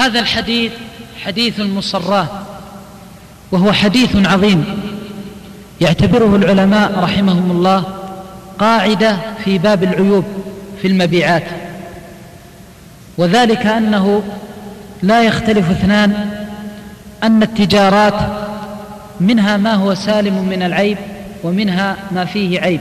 هذا الحديث حديث المصرات، وهو حديث عظيم يعتبره العلماء رحمهم الله قاعدة في باب العيوب في المبيعات، وذلك أنه لا يختلف اثنان أن التجارات منها ما هو سالم من العيب ومنها ما فيه عيب.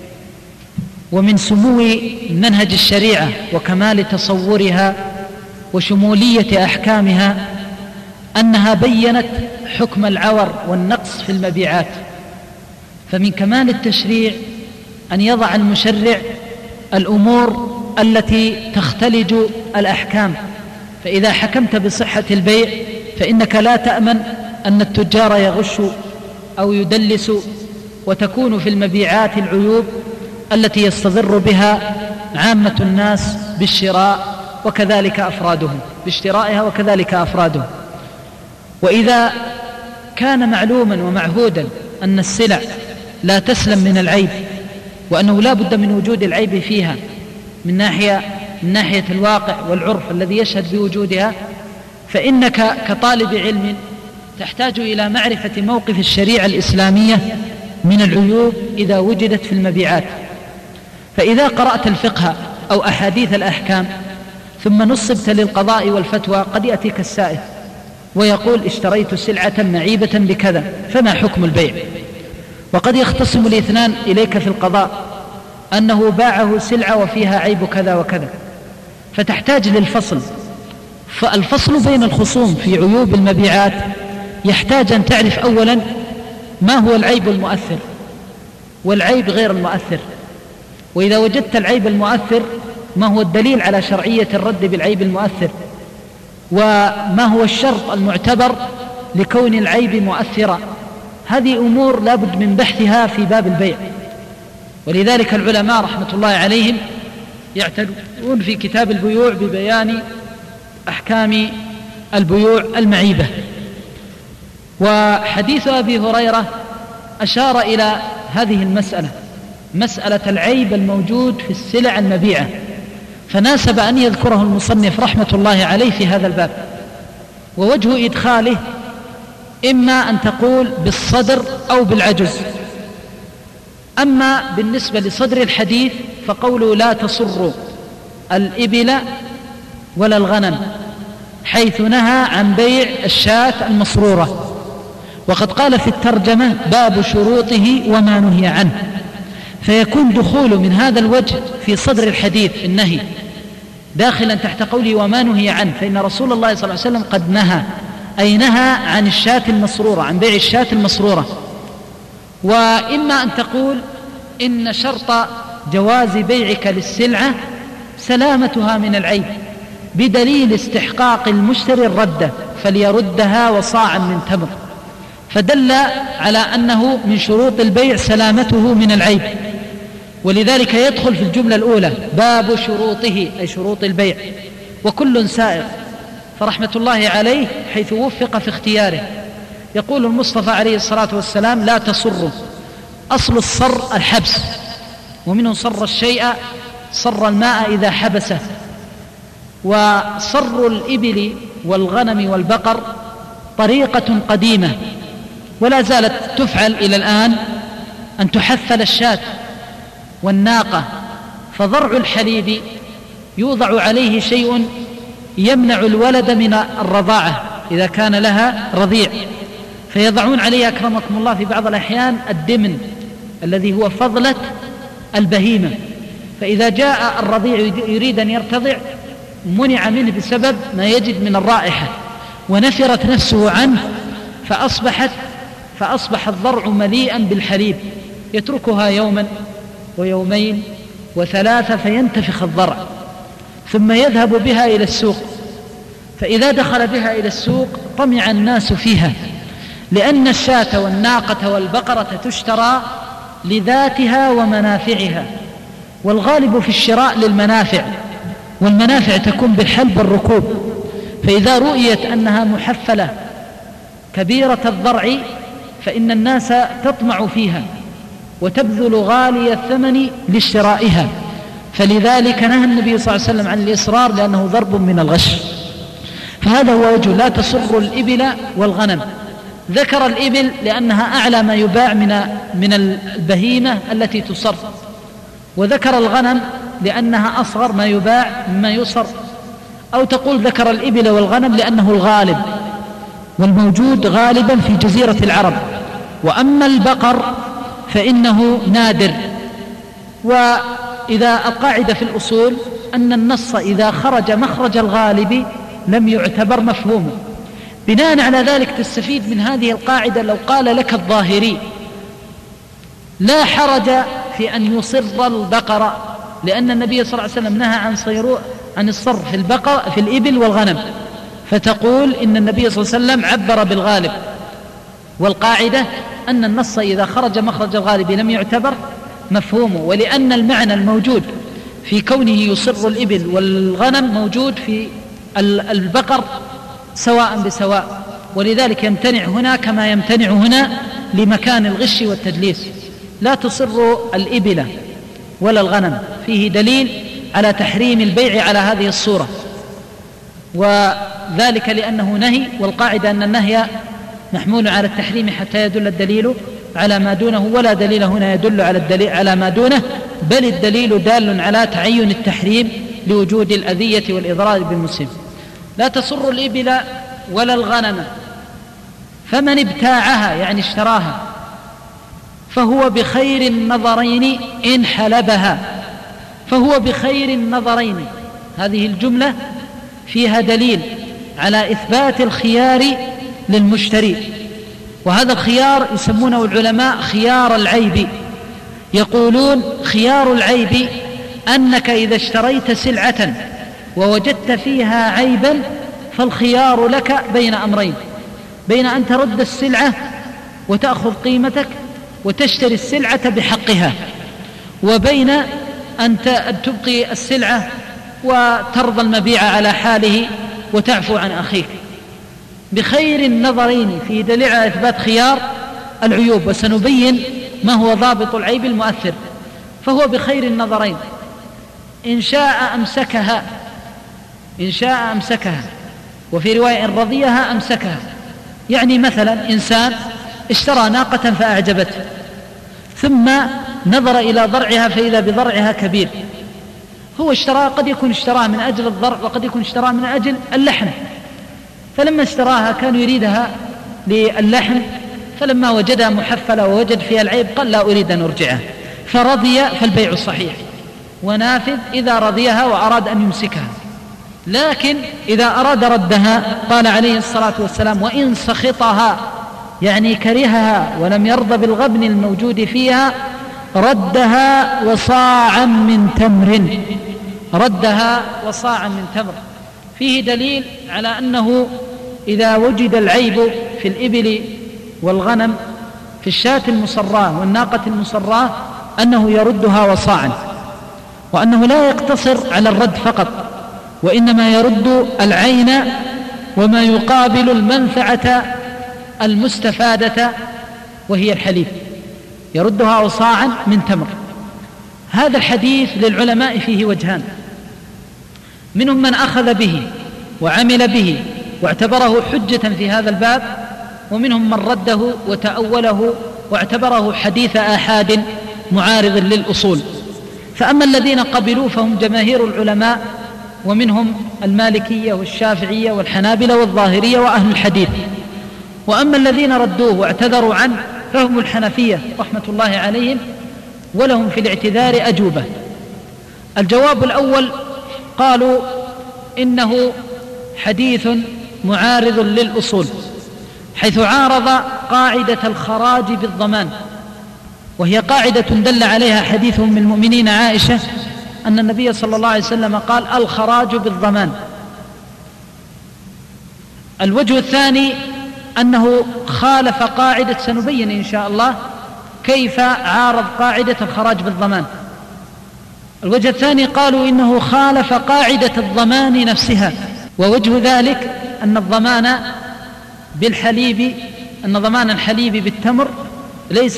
ومن سمو منهج الشريعة وكمال تصورها وشمولية أحكامها أنها بيّنت حكم العور والنقص في المبيعات. فمن كمال التشريع أن يضع المشرع الأمور التي تختلج الأحكام، فإذا حكمت بصحة البيع فإنك لا تأمن أن التجار يغشوا أو يدلسوا، وتكون في المبيعات العيوب التي يستضر بها عامة الناس بالشراء وكذلك أفرادهم باشترائها وكذلك أفرادهم. وإذا كان معلوما ومعهودا أن السلع لا تسلم من العيب، وأنه لا بد من وجود العيب فيها من ناحية الواقع والعرف الذي يشهد بوجودها، فإنك كطالب علم تحتاج إلى معرفة موقف الشريعة الإسلامية من العيوب إذا وجدت في المبيعات. فإذا قرأت الفقه أو أحاديث الأحكام ثم نصبت للقضاء والفتوى، قد يأتيك السائل ويقول اشتريت سلعة معيبة بكذا، فما حكم البيع؟ وقد يختصم الاثنان إليك في القضاء أنه باعه سلعة وفيها عيب كذا وكذا، فتحتاج للفصل. فالفصل بين الخصوم في عيوب المبيعات يحتاج أن تعرف أولا ما هو العيب المؤثر والعيب غير المؤثر، وإذا وجدت العيب المؤثر ما هو الدليل على شرعية الرد بالعيب المؤثر، وما هو الشرط المعتبر لكون العيب مؤثرا. هذه أمور لا بد من بحثها في باب البيع، ولذلك العلماء رحمة الله عليهم يعتنون في كتاب البيوع ببيان أحكام البيوع المعيبة. وحديث أبي هريرة أشار إلى هذه المسألة، مسألة العيب الموجود في السلع المبيعة، فناسب أن يذكره المصنف رحمة الله عليه في هذا الباب. ووجه إدخاله إما أن تقول بالصدر أو بالعجز. أما بالنسبة لصدر الحديث فقوله لا تصر الإبل ولا الغنم، حيث نهى عن بيع الشاة المصرورة. وقد قال في الترجمة باب شروطه وما نهي عنه، فيكون دخول من هذا الوجه في صدر الحديث النهي داخلا تحت قوله وما نهي عنه، فإن رسول الله صلى الله عليه وسلم قد نهى، أي نهى عن الشاة المصرورة، عن بيع الشاة المصرورة. وإما أن تقول إن شرط جواز بيعك للسلعة سلامتها من العيب بدليل استحقاق المشتري الردة فليردها وصاعا من تمر، فدل على أنه من شروط البيع سلامته من العيب. ولذلك يدخل في الجملة الأولى باب شروطه أي شروط البيع، وكل سائغ، فرحمة الله عليه حيث وفق في اختياره. يقول المصطفى عليه الصلاة والسلام لا تصر، أصل الصر الحبس، ومنه صر الشيء صر الماء إذا حبسه. وصر الإبل والغنم والبقر طريقة قديمة ولا زالت تفعل إلى الآن، أن تحثل الشاة والناقة، فضرع الحليب يوضع عليه شيء يمنع الولد من الرضاعة إذا كان لها رضيع، فيضعون عليه أكرمكم الله في بعض الأحيان الدمن الذي هو فضلة البهيمة، فإذا جاء الرضيع يريد أن يرتضع منع منه بسبب ما يجد من الرائحة، ونفرت نفسه عنه فأصبح الضرع مليئا بالحليب، يتركها يوما ويومين وثلاثة فينتفخ الضرع، ثم يذهب بها إلى السوق. فإذا دخل بها إلى السوق طمع الناس فيها، لأن الشاة والناقة والبقرة تشترى لذاتها ومنافعها، والغالب في الشراء للمنافع، والمنافع تكون بالحلب والركوب. فإذا رؤيت أنها محفلة كبيرة الضرع فإن الناس تطمع فيها وتبذل غالي الثمن فهذا هو وجه لا تسر الإبل والغنم. ذكر الإبل لأنها أعلى ما يباع من البهيمة التي تصر، وذكر الغنم لأنها أصغر ما يباع مما يصر، أو تقول ذكر الإبل والغنم لأنه الغالب والموجود غالبا في جزيرة العرب. وأما البقر فإنه نادر. وإذا القاعدة في الأصول أن النص إذا خرج مخرج الغالب لم يعتبر مفهومه. بناء على ذلك تستفيد من هذه القاعدة لو قال لك الظاهري لا حرج في أن يصر البقر، لأن النبي صلى الله عليه وسلم نهى عن الصر في الإبل والغنم، فتقول إن النبي صلى الله عليه وسلم عبر بالغالب. والقاعدة أن النص إذا خرج مخرج الغالب لم يعتبر مفهومه، ولأن المعنى الموجود في كونه يصر الإبل والغنم موجود في البقر سواء بسواء، ولذلك يمتنع هنا كما يمتنع هنا لمكان الغش والتدليس. لا تصر الإبل ولا الغنم، فيه دليل على تحريم البيع على هذه الصورة، وذلك لأنه نهي، والقاعدة أن النهي محمول على التحريم حتى يدل الدليل على ما دونه، ولا دليل هنا يدل على ما دونه، بل الدليل دال على تعين التحريم لوجود الأذية والإضرار بالمسلم. لا تسر الإبل ولا الغنم، فمن ابتاعها يعني اشتراها فهو بخير النظرين إن حلبها. فهو بخير النظرين، هذه الجملة فيها دليل على إثبات الخيار للمشتري، وهذا الخيار يسمونه العلماء خيار العيب. يقولون خيار العيب أنك إذا اشتريت سلعة ووجدت فيها عيبا فالخيار لك بين أمرين: بين أن ترد السلعة وتأخذ قيمتك وتشتري السلعة بحقها، وبين أن تبقي السلعة وترضى المبيع على حاله وتعفو عن أخيك. بخير النظرين فيه دليل على إثبات خيار العيوب، وسنبين ما هو ضابط العيب المؤثر. فهو بخير النظرين، إن شاء أمسكها، وفي رواية إن رضيها أمسكها. يعني مثلا إنسان اشترى ناقة فأعجبته، ثم نظر إلى ضرعها فإذا بضرعها كبير. هو اشتراها، قد يكون اشتراها من أجل الضرع وقد يكون اشتراها من أجل اللحم، فلما اشتراها كان يريدها للحم، فلما وجدها محفلة ووجد فيها العيب قال لا أريد أن أرجعها، فرضي فالبيع صحيح ونافذ إذا رضيها وأراد أن يمسكها. لكن إذا أراد ردها قال عليه الصلاة والسلام: وإن سخطها، يعني كرهها ولم يرضى بالغبن الموجود فيها، ردها وصاعا من تمر. فيه دليل على أنه إذا وجد العيب في الإبل والغنم، في الشاة المصراة والناقة المصراة، أنه يردها وصاعا، وأنه لا يقتصر على الرد فقط، وإنما يرد العين وما يقابل المنفعة المستفادة وهي الحليب، يردها وصاعا من تمر. هذا الحديث للعلماء فيه وجهان: منهم من أخذ به وعمل به واعتبره حجة في هذا الباب، ومنهم من رده وتأوله واعتبره حديث آحاد معارض للأصول. فأما الذين قبلوا فهم جماهير العلماء، ومنهم المالكية والشافعية والحنابلة والظاهرية وأهل الحديث. وأما الذين ردوه واعتذروا عنه فهم الحنفية رحمة الله عليهم، ولهم في الاعتذار أجوبة. الجواب الأول: قالوا إنه حديث معارض للأصول، حيث عارض قاعدة الخراج بالضمان، وهي قاعدة دل عليها حديث أم المؤمنين عائشة أن النبي صلى الله عليه وسلم قال: الخراج بالضمان. الوجه الثاني أنه خالف قاعدة، سنبين إن شاء الله كيف عارض قاعدة الخراج بالضمان. الوجه الثاني قالوا إنه خالف قاعدة الضمان نفسها، ووجه ذلك أن الضمان بالحليب، أن ضمان الحليب بالتمر ليس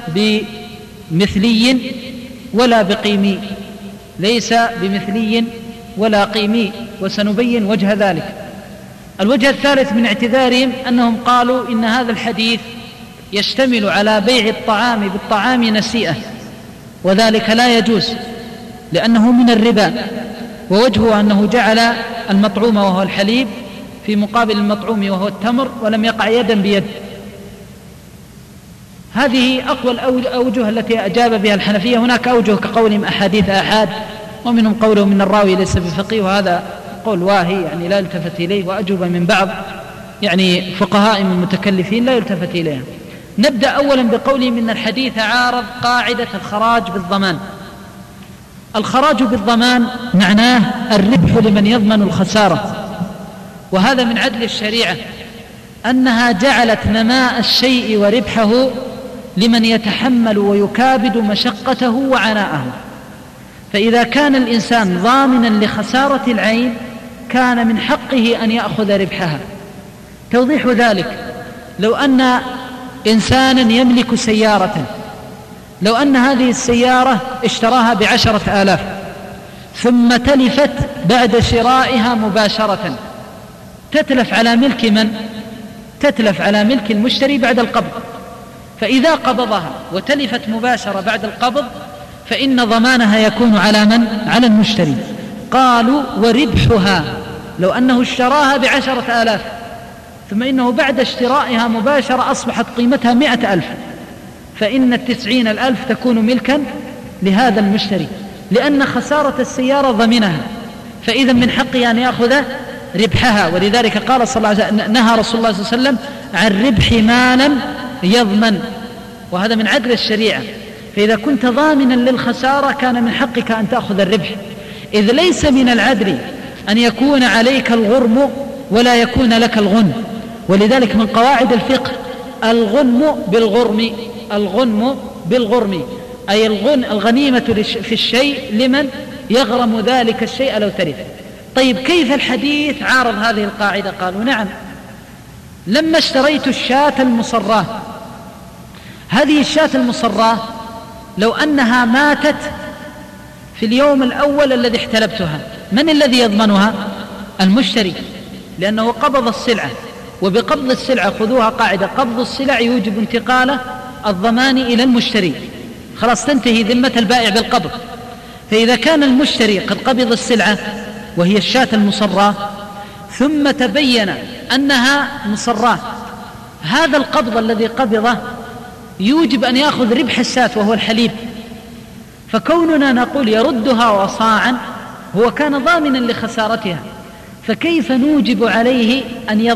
بمثلي ولا بقيمي، ليس بمثلي ولا قيمي، وسنبين وجه ذلك. الوجه الثالث من اعتذارهم أنهم قالوا إن هذا الحديث يشتمل على بيع الطعام بالطعام نسيئة، وذلك لا يجوز لأنه من الربا، ووجهه أنه جعل المطعوم وهو الحليب في مقابل المطعوم وهو التمر، ولم يقع يدا بيد. هذه أقوى الأوجه التي أجاب بها الحنفية. هناك أوجه كقولهم أحاديث آحاد، ومنهم قوله من الراوي ليس بفقيه، وهذا قول واهي يعني لا يلتفت إليه، وأجوبة من بعض يعني فقهاء من المتكلفين لا يلتفت إليها. نبدأ أولا بقولهم إن الحديث عارض قاعدة الخراج بالضمان. الخراج بالضمان معناه الربح لمن يضمن الخسارة، وهذا من عدل الشريعة أنها جعلت نماء الشيء وربحه لمن يتحمل ويكابد مشقته وعناءه. فإذا كان الإنسان ضامنا لخسارة العين كان من حقه أن يأخذ ربحها. توضيح ذلك: لو أن إنسانا يملك سيارة، لو أن هذه السيارة اشتراها ب10,000 ثم تلفت بعد شرائها مباشرة، تتلف على ملك من؟ تتلف على ملك المشتري بعد القبض. فإذا قبضها وتلفت مباشرة بعد القبض فإن ضمانها يكون على من؟ على المشتري. قالوا وربحها لو أنه اشتراها ب10,000 ثم إنه بعد اشترائها مباشرة أصبحت قيمتها 100,000، فإن 90,000 تكون ملكا لهذا المشتري، لأن خسارة السيارة ضمنها، فإذا من حقه أن يأخذ ربحها. ولذلك قال صلى الله عليه وسلم: نهى رسول الله صلى الله عليه وسلم عن ربح ما لم يضمن، وهذا من عدل الشريعة. فإذا كنت ضامنا للخسارة كان من حقك أن تأخذ الربح، إذ ليس من العدل أن يكون عليك الغرم ولا يكون لك الغنم. ولذلك من قواعد الفقه الغنم بالغرم، الغنم بالغرم، أي الغنيمة في الشيء لمن يغرم ذلك الشيء لو تلف. طيب كيف الحديث عارض هذه القاعدة؟ قالوا: نعم، لما اشتريت الشاة المصراة، هذه الشاة المصراة لو أنها ماتت في اليوم الأول الذي احتلبتها، من الذي يضمنها؟ المشتري، لأنه قبض السلعة، وبقبض السلعة خذوها قاعدة: قبض السلع يوجب انتقال الضمان إلى المشتري، خلاص تنتهي ذمة البائع بالقبض. فإذا كان المشتري قد قبض السلعة وهي الشاة المصراة ثم تبين أنها مصراة، هذا القبض الذي قبضه يوجب أن يأخذ ربح الشاة وهو الحليب. فكوننا نقول يردها وصاعا هو كان ضامنا لخسارتها، فكيف نوجب عليه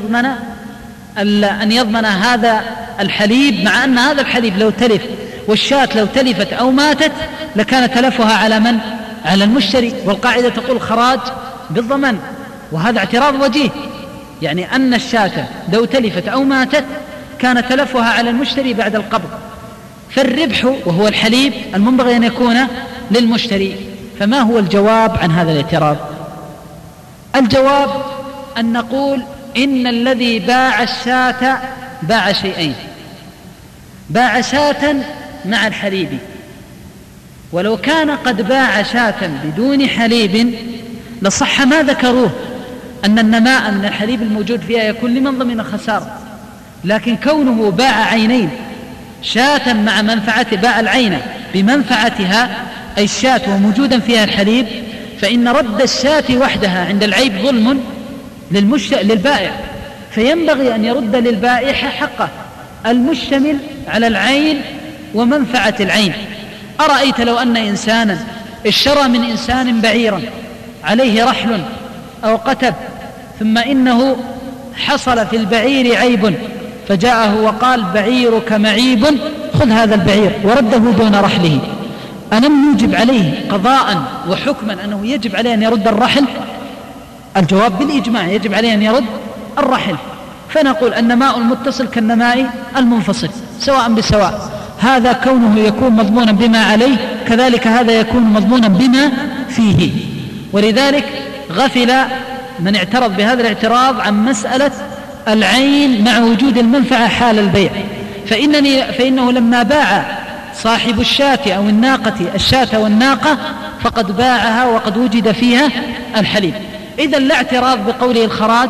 أن يضمن هذا الحليب، مع أن هذا الحليب لو تلف والشاة لو تلفت أو ماتت لكان تلفها على من؟ على المشتري. والقاعدة تقول خراج بالضمان، وهذا اعتراض وجيه، يعني أن الشاة لو تلفت أو ماتت كان تلفها على المشتري بعد القبض، فالربح وهو الحليب المنبغي أن يكون للمشتري. فما هو الجواب عن هذا الاعتراض؟ الجواب أن نقول إن الذي باع الشاة باع شيئين: باع شاة مع الحليب، ولو كان قد باع شاة بدون حليب لصح ما ذكروه أن النماء من الحليب الموجود فيها يكون لمن ضمن خسارة. لكن كونه باع عينين، شاة مع منفعة، باع العين بمنفعتها أي الشاة وموجودا فيها الحليب، فإن رد الشاة وحدها عند العيب ظلم للبائع، فينبغي أن يرد للبائع حقه المشتمل على العين ومنفعة العين. أرأيت لو أن إنسانا اشترى من إنسان بعيرا عليه رحل أو قتب، ثم إنه حصل في البعير عيب فجاءه وقال: بعيرك معيب، خذ هذا البعير، ورده دون رحله، ألم يجب عليه قضاء وحكما أنه يجب عليه أن يرد الرحل؟ الجواب بالإجماع يجب عليه أن يرد الرحل. فنقول النماء المتصل كالنماء المنفصل سواء بسواء، هذا كونه يكون مضمونا بما عليه كذلك هذا يكون مضمونا بما فيه. ولذلك غفل من اعترض بهذا الاعتراض عن مسألة العين مع وجود المنفعة حال البيع، فإنه لما باع صاحب الشاة أو الناقة الشاة والناقة فقد باعها وقد وجد فيها الحليب. إذن لا اعتراض بقوله الخراج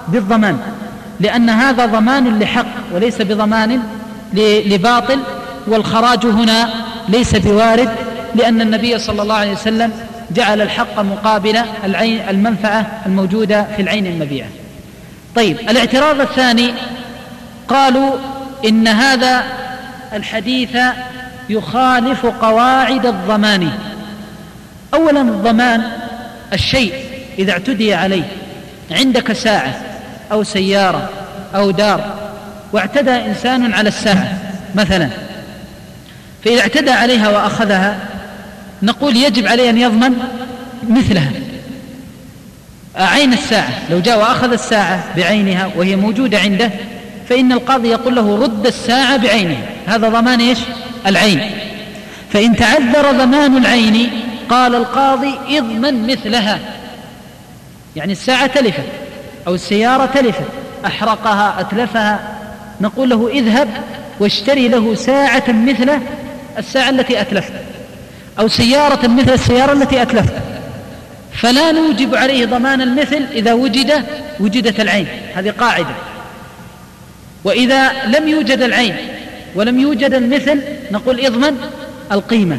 بالضمان، لأن هذا ضمان لحق وليس بضمان لباطل، والخراج هنا ليس بوارد، لأن النبي صلى الله عليه وسلم جعل الحق مقابل المنفعة الموجودة في العين المبيعة. طيب، الاعتراض الثاني قالوا إن هذا الحديث يخالف قواعد الضمان. أولا، الضمان الشيء إذا اعتدي عليه، عندك ساعة أو سيارة أو دار واعتدى إنسان على الساعة مثلا، فإذا اعتدى عليها وأخذها نقول يجب عليه أن يضمن مثلها عين الساعة. لو جاء وأخذ الساعة بعينها وهي موجودة عنده فإن القاضي يقول له رد الساعة بعينها، هذا ضمان إيش؟ العين. فإن تعذر ضمان العين قال القاضي اضمن مثلها، يعني الساعة تلفت أو السيارة تلفت، أحرقها أتلفها، نقول له اذهب واشتري له ساعة مثل الساعة التي أتلفت، أو سيارة مثل السيارة التي أتلفت، فلا نوجب عليه ضمان المثل إذا وجدت العين، هذه قاعدة. وإذا لم يوجد العين ولم يوجد المثل نقول اضمن القيمة.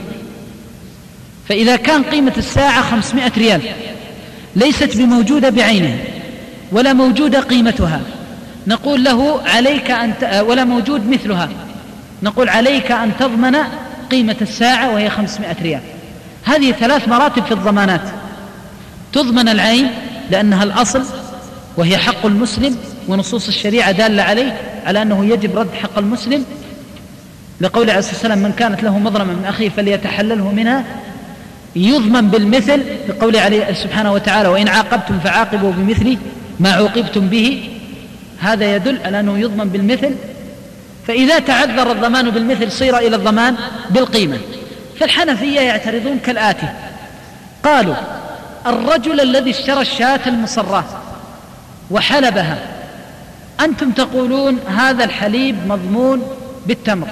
فإذا كان قيمة الساعة 500 ريال ليست بموجودة بعينها ولا موجودة قيمتها، نقول له عليك ولا موجود مثلها، نقول عليك أن تضمن قيمة الساعة وهي 500 ريال. هذه 3 مراتب في الضمانات: تضمن العين لأنها الأصل وهي حق المسلم، ونصوص الشريعة دالة عليه على أنه يجب رد حق المسلم، لقول عليه الصلاة والسلام من كانت له مظلمة من أخيه فليتحلله منها. يضمن بالمثل لقول عليه سبحانه وتعالى وإن عاقبتم فعاقبوا بمثل ما عوقبتم به، هذا يدل على أنه يضمن بالمثل. فإذا تعذر الضمان بالمثل صير إلى الضمان بالقيمة. فالحنفية يعترضون كالآتي: قالوا الرجل الذي اشترى الشاة المصراه وحلبها، أنتم تقولون هذا الحليب مضمون بالتمر،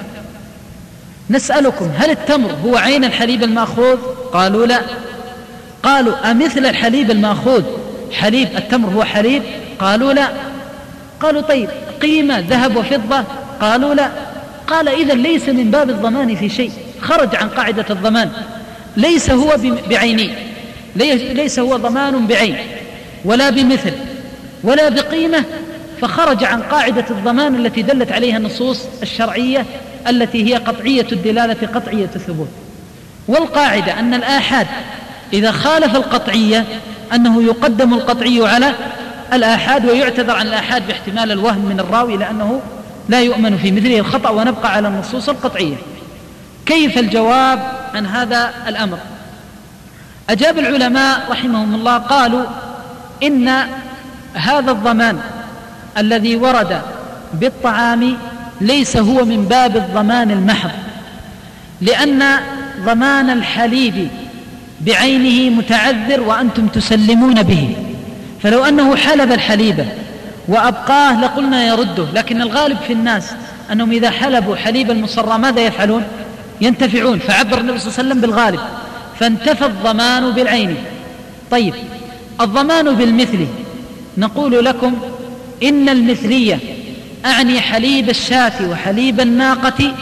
نسألكم هل التمر هو عين الحليب المأخوذ؟ قالوا لا. قالوا أمثل الحليب المأخوذ حليب التمر هو حليب؟ قالوا لا. قالوا طيب قيمة ذهب وفضة؟ قالوا لا. قال إذن ليس من باب الضمان في شيء، خرج عن قاعدة الضمان، ليس هو بعيني، ليس هو ضمان بعين ولا بمثل ولا بقيمة، فخرج عن قاعدة الضمان التي دلت عليها النصوص الشرعية التي هي قطعية الدلالة قطعية الثبوت. والقاعدة أن الآحاد إذا خالف القطعية أنه يقدم القطعي على الآحاد، ويعتذر عن الآحاد باحتمال الوهم من الراوي لأنه لا يؤمن في مثله الخطأ، ونبقى على النصوص القطعية. كيف الجواب عن هذا الأمر؟ أجاب العلماء رحمهم الله قالوا إن هذا الضمان الذي ورد بالطعام ليس هو من باب الضمان المحض، لأن ضمان الحليب بعينه متعذر وأنتم تسلمون به، فلو أنه حلب الحليب وأبقاه لقلنا يرده، لكن الغالب في الناس أنهم إذا حلبوا حليب المصرى ماذا يفعلون؟ ينتفعون، فعبر النبي صلى الله عليه وسلم بالغالب، فانتفى الضمان بالعين. طيب الضمان بالمثل، نقول لكم إن المثلية أعني حليب الشاة وحليب الناقة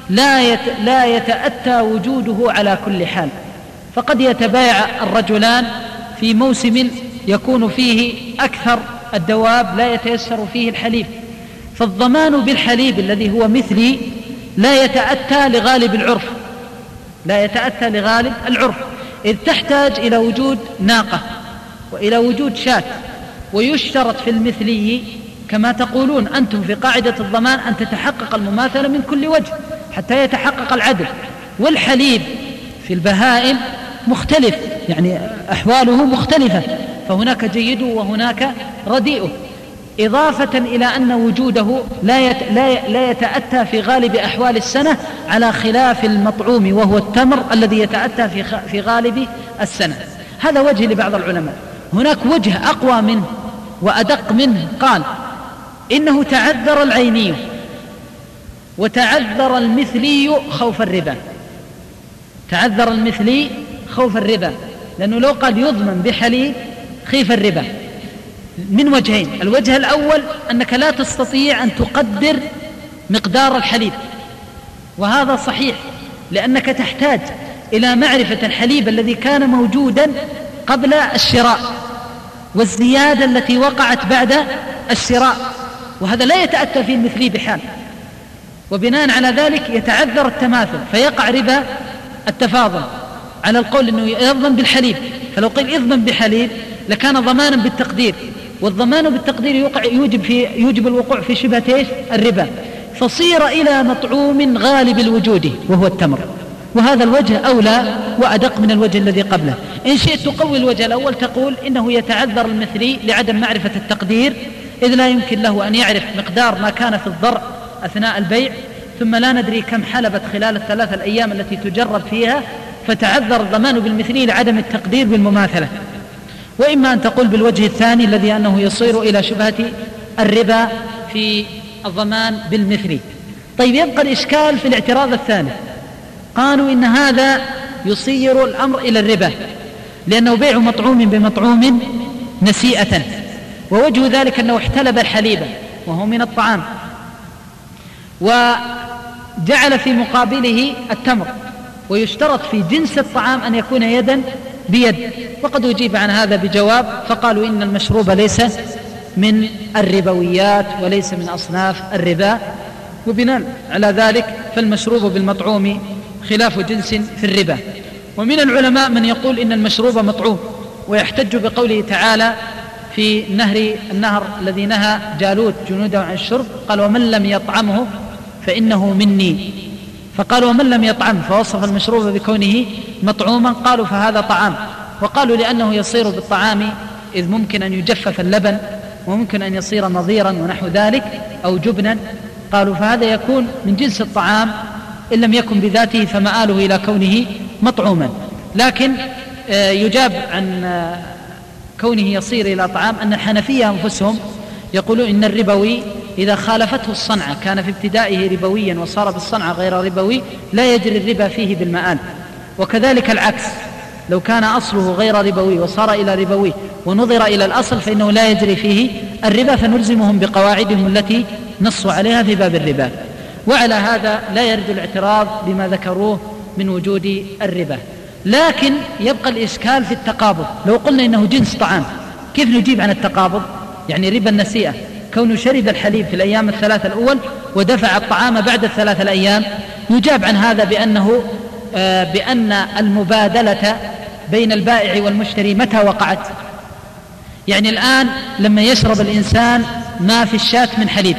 لا يتأتى وجوده على كل حال، فقد يتبايع الرجلان في موسم يكون فيه أكثر الدواب لا يتيسر فيه الحليب، فالضمان بالحليب الذي هو مثلي لا يتأتى لغالب العرف، لا يتأتى لغالب العرف، إذ تحتاج إلى وجود ناقة وإلى وجود شاة، ويشترط في المثلي كما تقولون أنتم في قاعدة الضمان أن تتحقق المماثلة من كل وجه حتى يتحقق العدل. والحليب في البهائم مختلف، يعني أحواله مختلفة، فهناك جيده وهناك رديئه، إضافة إلى أن وجوده لا يتأتى في غالب أحوال السنة، على خلاف المطعوم وهو التمر الذي يتأتى في غالب السنة. هذا وجه لبعض العلماء. هناك وجه أقوى منه وأدق منه، قال إنه تعذر العيني وتعذر المثلي خوف الربا. تعذر المثلي خوف الربا، لأنه لو قد يضمن بحليب خيف الربا، من وجهين. الوجه الأول أنك لا تستطيع أن تقدر مقدار الحليب، وهذا صحيح، لأنك تحتاج إلى معرفة الحليب الذي كان موجودا قبل الشراء والزيادة التي وقعت بعد الشراء، وهذا لا يتأتى في المثلي بحال، وبناء على ذلك يتعذر التماثل فيقع ربا التفاضل على القول أنه يضمن بالحليب. فلو قيل اضمن بحليب لكان ضمانا بالتقدير، والضمان بالتقدير يوجب الوقوع في شبهة الربا، فصير إلى مطعوم غالب الوجود وهو التمر، وهذا الوجه أولى وأدق من الوجه الذي قبله. إن شئت تقوي الوجه الأول تقول إنه يتعذر المثلي لعدم معرفة التقدير، إذ لا يمكن له أن يعرف مقدار ما كان في الضرع أثناء البيع، ثم لا ندري كم حلبت خلال الثلاثة الأيام التي تجرب فيها، فتعذر الضمان بالمثلي لعدم التقدير بالمماثلة. وإما أن تقول بالوجه الثاني الذي أنه يصير إلى شبهة الربا في الضمان بالمثلي. طيب، يبقى الإشكال في الاعتراض الثالث. قالوا إن هذا يصير الأمر إلى الربا لأنه بيع مطعوم بمطعوم نسيئة، ووجه ذلك أنه احتلب الحليب وهو من الطعام، وجعل في مقابله التمر، ويشترط في جنس الطعام أن يكون يدا بيد. وقد أجيب عن هذا بجواب، فقالوا إن المشروب ليس من الربويات وليس من أصناف الربا، وبناء على ذلك فالمشروب بالمطعوم خلاف جنس في الربا. ومن العلماء من يقول إن المشروب مطعوم، ويحتج بقوله تعالى في النهر الذي نهى جالوت جنوده عن الشرب، قال ومن لم يطعمه فإنه مني، فقالوا ومن لم يطعم، فوصف المشروب بكونه مطعوما، قالوا فهذا طعام. وقالوا لأنه يصير بالطعام إذ ممكن أن يجفف اللبن، وممكن أن يصير نظيرا ونحو ذلك أو جبنا، قالوا فهذا يكون من جنس الطعام إن لم يكن بذاته، فمآله إلى كونه مطعوما. لكن يجاب عن كونه يصير إلى طعام أن الحنفية أنفسهم يقولون إن الربوي إذا خالفته الصنعة كان في ابتدائه ربويا وصار بالصنعة غير ربوي لا يجري الربا فيه بالمآل، وكذلك العكس، لو كان أصله غير ربوي وصار إلى ربوي ونظر إلى الأصل فإنه لا يجري فيه الربا، فنلزمهم بقواعدهم التي نصوا عليها في باب الربا. وعلى هذا لا يرد الاعتراض بما ذكروه من وجود الربا. لكن يبقى الإشكال في التقابض. لو قلنا إنه جنس طعام كيف نجيب عن التقابض؟ يعني ربا النسيئة، كونه شرب الحليب في الأيام الثلاثة الأول ودفع الطعام بعد الثلاثة الأيام، يجاب عن هذا بأن المبادلة بين البائع والمشتري متى وقعت؟ يعني الآن لما يشرب الإنسان ما في الشاة من حليب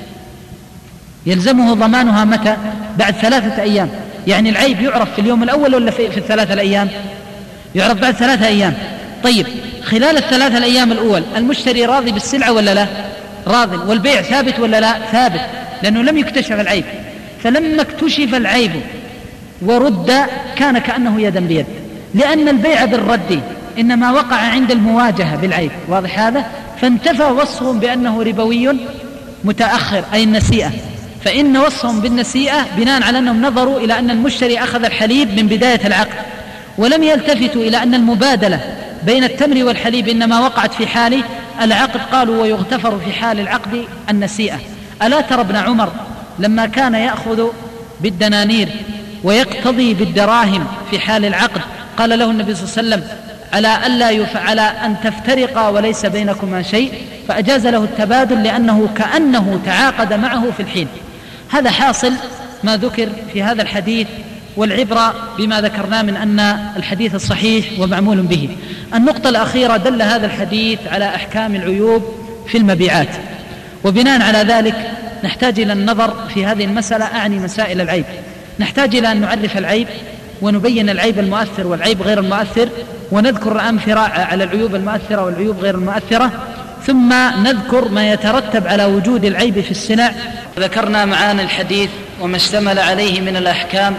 يلزمه ضمانها متى؟ بعد 3 أيام. يعني العيب يعرف في اليوم الأول ولا في 3 الأيام؟ يعرف بعد 3 أيام. طيب، خلال 3 الأيام الأول المشتري راضي بالسلعة ولا لا؟ راض. والبيع ثابت ولا لا؟ ثابت، لأنه لم يكتشف العيب. فلما اكتشف العيب ورد كان كأنه يدا بيد، لأن البيع بالرد إنما وقع عند المواجهة بالعيب، واضح هذا؟ فانتفى وصفهم بأنه ربوي متأخر أي النسيئة، فإن وصفهم بالنسيئة بناء على أنهم نظروا إلى أن المشتري أخذ الحليب من بداية العقد، ولم يلتفتوا إلى أن المبادلة بين التمر والحليب إنما وقعت في حال العقد. قالوا ويغتفر في حال العقد النسيئة. ألا ترى ابن عمر لما كان يأخذ بالدنانير ويقتضي بالدراهم في حال العقد قال له النبي صلى الله عليه وسلم على أن تفترقا وليس بينكما شيء، فأجاز له التبادل لأنه كأنه تعاقد معه في الحين. هذا حاصل ما ذكر في هذا الحديث، والعبرة بما ذكرنا من أن الحديث الصحيح ومعمول به. النقطة الأخيرة، دل هذا الحديث على أحكام العيوب في المبيعات، وبناء على ذلك نحتاج إلى النظر في هذه المسألة، أعني مسائل العيب. نحتاج إلى أن نعرف العيب ونبين العيب المؤثر والعيب غير المؤثر، ونذكر أمثلة على العيوب المؤثرة والعيوب غير المؤثرة، ثم نذكر ما يترتب على وجود العيب في السلع. ذكرنا معاني الحديث وما اشتمل عليه من الأحكام،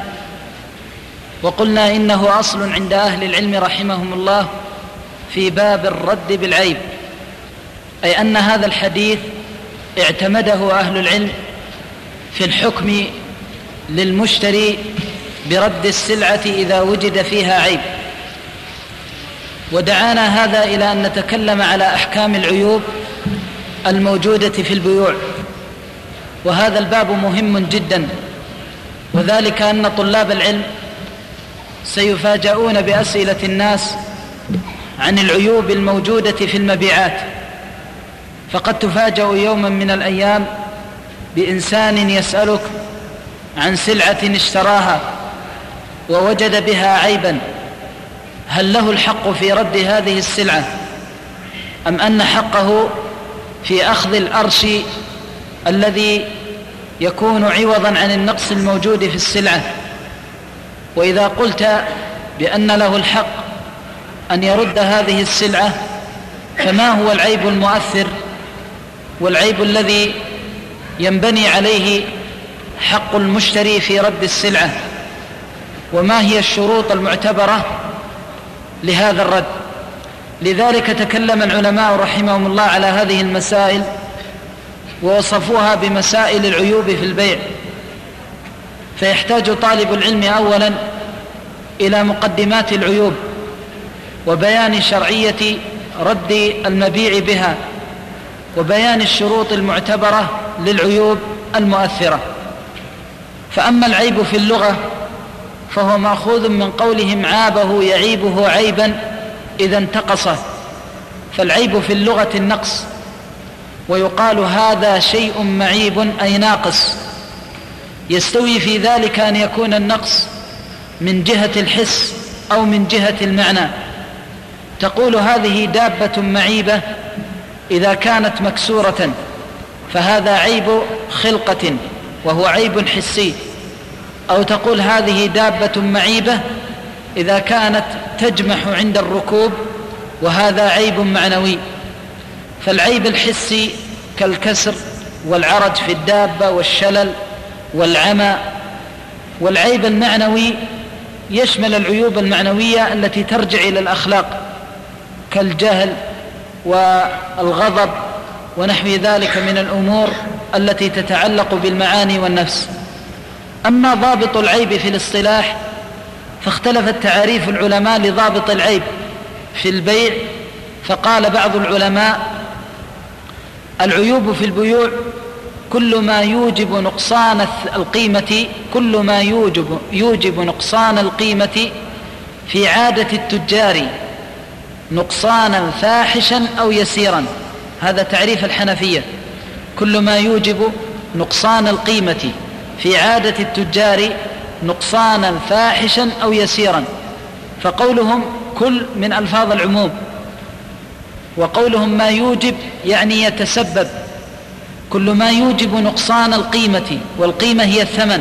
وقلنا إنه أصل عند أهل العلم رحمهم الله في باب الرد بالعيب، أي أن هذا الحديث اعتمده أهل العلم في الحكم للمشتري برد السلعة إذا وجد فيها عيب. ودعانا هذا إلى أن نتكلم على أحكام العيوب الموجودة في البيوع، وهذا الباب مهم جدا، وذلك أن طلاب العلم سيفاجؤون بأسئلة الناس عن العيوب الموجودة في المبيعات. فقد تفاجأ يوما من الأيام بإنسان يسألك عن سلعة اشتراها ووجد بها عيبا، هل له الحق في رد هذه السلعة أم أن حقه في أخذ الأرش الذي يكون عوضا عن النقص الموجود في السلعة؟ وإذا قلت بأن له الحق أن يرد هذه السلعة، فما هو العيب المؤثر والعيب الذي ينبني عليه حق المشتري في رد السلعة؟ وما هي الشروط المعتبرة لهذا الرد؟ لذلك تكلم العلماء رحمهم الله على هذه المسائل ووصفوها بمسائل العيوب في البيع. فيحتاج طالب العلم أولا إلى مقدمات العيوب وبيان شرعية رد المبيع بها، وبيان الشروط المعتبرة للعيوب المؤثرة. فأما العيب في اللغة فهو مأخوذ من قولهم عابه يعيبه عيبا إذا انتقصه، فالعيب في اللغة النقص، ويقال هذا شيء معيب أي ناقص. يستوي في ذلك أن يكون النقص من جهة الحس أو من جهة المعنى. تقول هذه دابة معيبة إذا كانت مكسورة، فهذا عيب خلقة وهو عيب حسي. أو تقول هذه دابة معيبة إذا كانت تجمح عند الركوب، وهذا عيب معنوي. فالعيب الحسي كالكسر والعرج في الدابة والشلل والعمى، والعيب المعنوي يشمل العيوب المعنوية التي ترجع إلى الأخلاق كالجهل والغضب ونحو ذلك من الأمور التي تتعلق بالمعاني والنفس. أما ضابط العيب في الاصطلاح فاختلفت تعاريف العلماء لضابط العيب في البيع. فقال بعض العلماء العيوب في البيوع كل ما يوجب نقصان القيمة، كل ما يوجب نقصان القيمة في عادة التجار نقصانا فاحشا أو يسيرا. هذا تعريف الحنفية، كل ما يوجب نقصان القيمة في عادة التجار نقصانا فاحشا أو يسيرا. فقولهم كل من ألفاظ العموم، وقولهم ما يوجب يعني يتسبب. كل ما يوجب نقصان القيمة، والقيمة هي الثمن،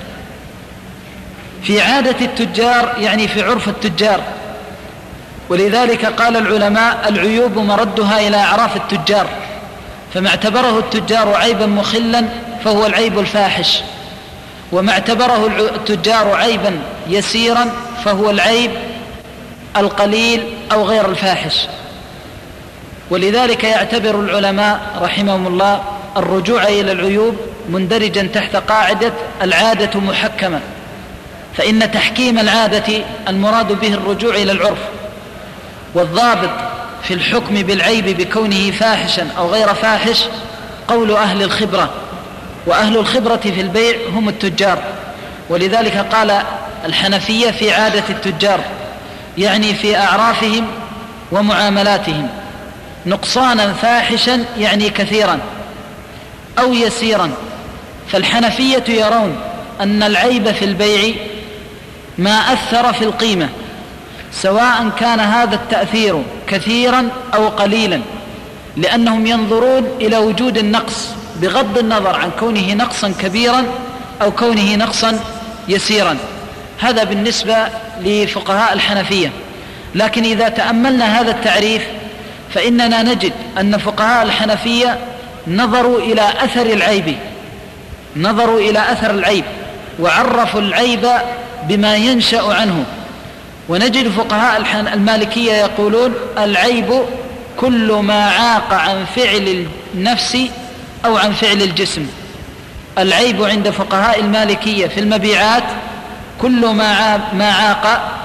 في عادة التجار يعني في عرف التجار. ولذلك قال العلماء العيوب مردها إلى أعراف التجار، فما اعتبره التجار عيبا مخلا فهو العيب الفاحش، وما اعتبره التجار عيبا يسيرا فهو العيب القليل أو غير الفاحش. ولذلك يعتبر العلماء رحمهم الله الرجوع إلى العيوب مندرجا تحت قاعدة العادة محكمة، فإن تحكيم العادة المراد به الرجوع إلى العرف، والضابط في الحكم بالعيب بكونه فاحشا أو غير فاحش قول أهل الخبرة، وأهل الخبرة في البيع هم التجار. ولذلك قال الحنفية في عادة التجار يعني في أعرافهم ومعاملاتهم، نقصانا فاحشا يعني كثيرا أو يسيرا. فالحنفية يرون أن العيب في البيع ما أثر في القيمة، سواء كان هذا التأثير كثيرا أو قليلا، لأنهم ينظرون إلى وجود النقص بغض النظر عن كونه نقصا كبيرا أو كونه نقصا يسيرا. هذا بالنسبة لفقهاء الحنفية. لكن إذا تأملنا هذا التعريف فإننا نجد أن فقهاء الحنفية نظروا إلى أثر العيب، نظروا إلى أثر العيب وعرفوا العيب بما ينشأ عنه. ونجد فقهاء المالكية يقولون العيب كل ما عاق عن فعل النفس أو عن فعل الجسم. العيب عند فقهاء المالكية في المبيعات كل ما عاق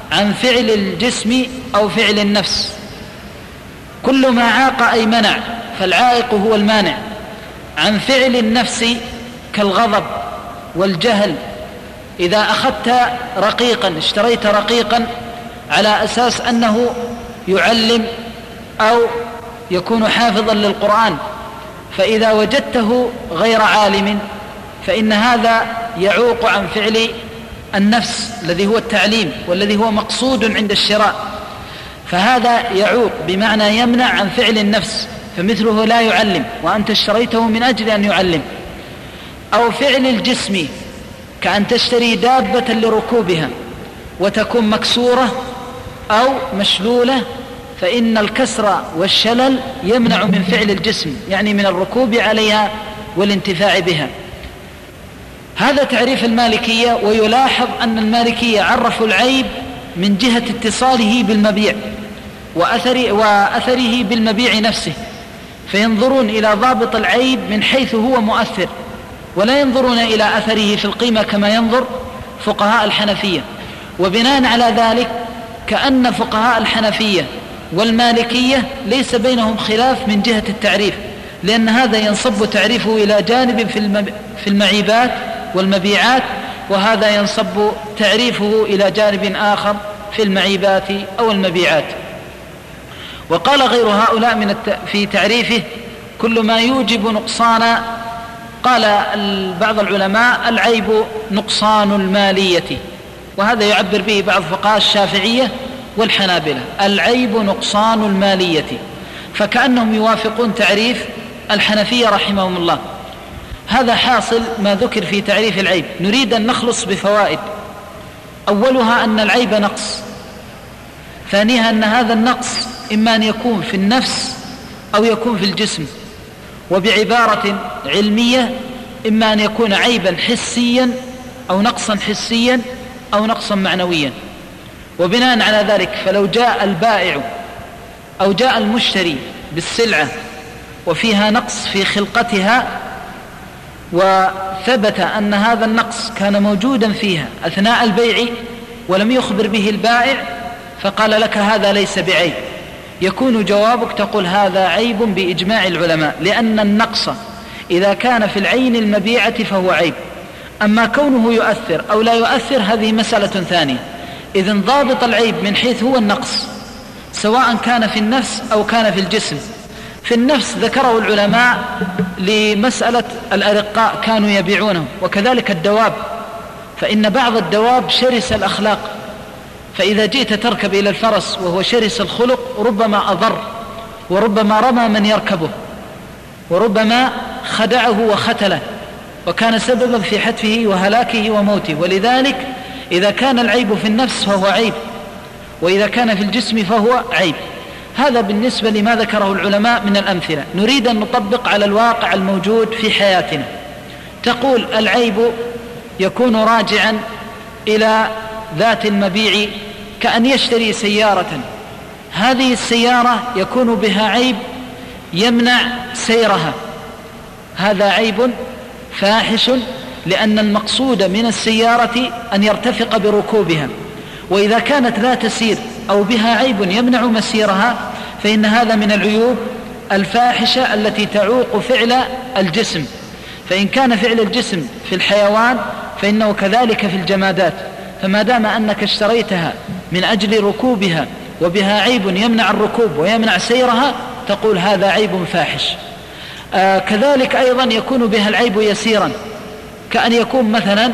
عن فعل الجسم أو فعل النفس. كل ما عاق أي منع، فالعائق هو المانع. عن فعل النفس كالغضب والجهل. إذا أخذت رقيقا، اشتريت رقيقا على أساس أنه يعلم أو يكون حافظا للقرآن، فإذا وجدته غير عالم فإن هذا يعوق عن فعل النفس الذي هو التعليم والذي هو مقصود عند الشراء، فهذا يعوق بمعنى يمنع عن فعل النفس، فمثله لا يعلم وأنت اشتريته من أجل أن يعلم. أو فعل الجسم كأن تشتري دابة لركوبها وتكون مكسورة أو مشلولة، فإن الكسر والشلل يمنع من فعل الجسم، يعني من الركوب عليها والانتفاع بها. هذا تعريف المالكية. ويلاحظ أن المالكية عرفوا العيب من جهة اتصاله بالمبيع وأثره بالمبيع نفسه، فينظرون إلى ضابط العيب من حيث هو مؤثر، ولا ينظرون إلى أثره في القيمة كما ينظر فقهاء الحنفية. وبناء على ذلك كأن فقهاء الحنفية والمالكية ليس بينهم خلاف من جهة التعريف، لأن هذا ينصب تعريفه إلى جانب في المعيبات والمبيعات، وهذا ينصب تعريفه إلى جانب آخر في المعيبات أو المبيعات. وقال غير هؤلاء في تعريفه كل ما يوجب نقصان. قال بعض العلماء العيب نقصان المالية، وهذا يعبر به بعض فقهاء الشافعية والحنابلة، العيب نقصان المالية، فكأنهم يوافقون تعريف الحنفية رحمهم الله. هذا حاصل ما ذكر في تعريف العيب. نريد أن نخلص بفوائد. أولها أن العيب نقص، ثانيها أن هذا النقص إما أن يكون في النفس أو يكون في الجسم، وبعبارة علمية إما أن يكون عيبا حسيا أو نقصا حسيا أو نقصا معنويا. وبناء على ذلك فلو جاء البائع أو جاء المشتري بالسلعة وفيها نقص في خلقتها وثبت أن هذا النقص كان موجودا فيها أثناء البيع ولم يخبر به البائع، فقال لك هذا ليس بعيب، يكون جوابك تقول هذا عيب بإجماع العلماء، لأن النقص إذا كان في العين المبيعة فهو عيب. أما كونه يؤثر أو لا يؤثر هذه مسألة ثانية. إذن ضابط العيب من حيث هو النقص، سواء كان في النفس أو كان في الجسم. في النفس ذكره العلماء لمسألة الأرقاء كانوا يبيعونه، وكذلك الدواب، فإن بعض الدواب شرس الأخلاق، فإذا جئت تركب إلى الفرس وهو شرس الخلق ربما أضر، وربما رمى من يركبه، وربما خدعه وختله، وكان سببا في حتفه وهلاكه وموته. ولذلك إذا كان العيب في النفس فهو عيب، وإذا كان في الجسم فهو عيب. هذا بالنسبة لما ذكره العلماء من الأمثلة. نريد أن نطبق على الواقع الموجود في حياتنا. تقول العيب يكون راجعا إلى ذات المبيع، كأن يشتري سيارة، هذه السيارة يكون بها عيب يمنع سيرها، هذا عيب فاحش، لأن المقصود من السيارة أن يرتفق بركوبها، وإذا كانت لا تسير أو بها عيب يمنع مسيرها فإن هذا من العيوب الفاحشة التي تعوق فعل الجسم. فإن كان فعل الجسم في الحيوان فإنه كذلك في الجمادات، فما دام أنك اشتريتها من أجل ركوبها وبها عيب يمنع الركوب ويمنع سيرها تقول هذا عيب فاحش. كذلك أيضا يكون بها العيب يسيرا، كأن يكون مثلا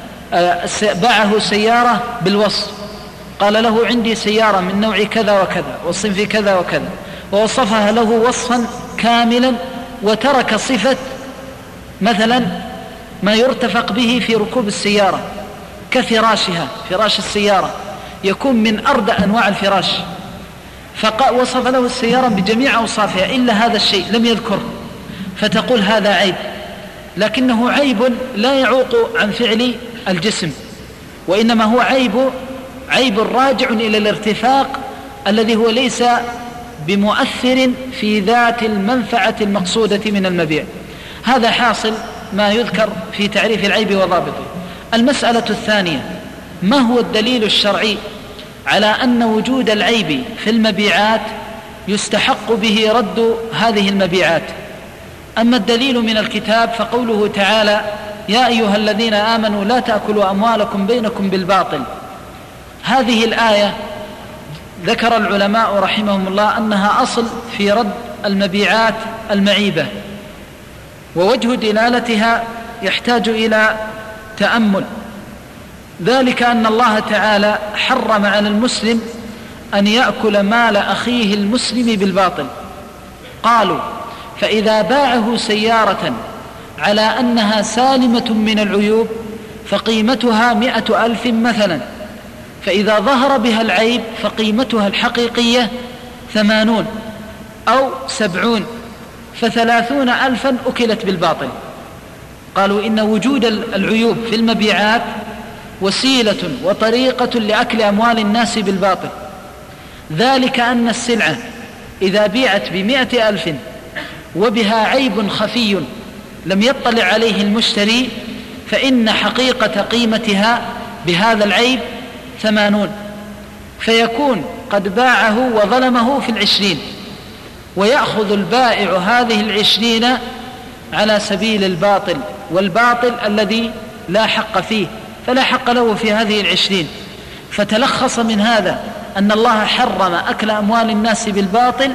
باعه سيارة بالوصف، قال له عندي سيارة من نوع كذا وكذا والصنف كذا وكذا، ووصفها له وصفا كاملا وترك صفة مثلا ما يرتفق به في ركوب السيارة كفراشها، فراش السيارة يكون من أردى أنواع الفراش، فوصف له السيارة بجميع أوصافها إلا هذا الشيء لم يذكره، فتقول هذا عيب، لكنه عيب لا يعوق عن فعل الجسم، وإنما هو عيب راجع إلى الارتفاق الذي هو ليس بمؤثر في ذات المنفعة المقصودة من المبيع. هذا حاصل ما يذكر في تعريف العيب وضابطه. المسألة الثانية، ما هو الدليل الشرعي على أن وجود العيب في المبيعات يستحق به رد هذه المبيعات. أما الدليل من الكتاب فقوله تعالى: يا أيها الذين آمنوا لا تأكلوا أموالكم بينكم بالباطل. هذه الآية ذكر العلماء رحمهم الله أنها أصل في رد المبيعات المعيبة، ووجه دلالتها يحتاج إلى تأمل، ذلك أن الله تعالى حرم على المسلم أن يأكل مال أخيه المسلم بالباطل. قالوا: فإذا باعه سيارة على أنها سالمة من العيوب فقيمتها 100,000 مثلا، فإذا ظهر بها العيب فقيمتها الحقيقية 80 أو 70، ف30,000 أكلت بالباطل. قالوا إن وجود العيوب في المبيعات وسيلة وطريقة لأكل أموال الناس بالباطل، ذلك أن السلعة إذا بيعت ب100,000 وبها عيب خفي لم يطلع عليه المشتري فإن حقيقة قيمتها بهذا العيب 80، فيكون قد باعه وظلمه في 20، ويأخذ البائع هذه 20 على سبيل الباطل، والباطل الذي لا حق فيه، فلا حق له في هذه 20. فتلخص من هذا أن الله حرم أكل أموال الناس بالباطل،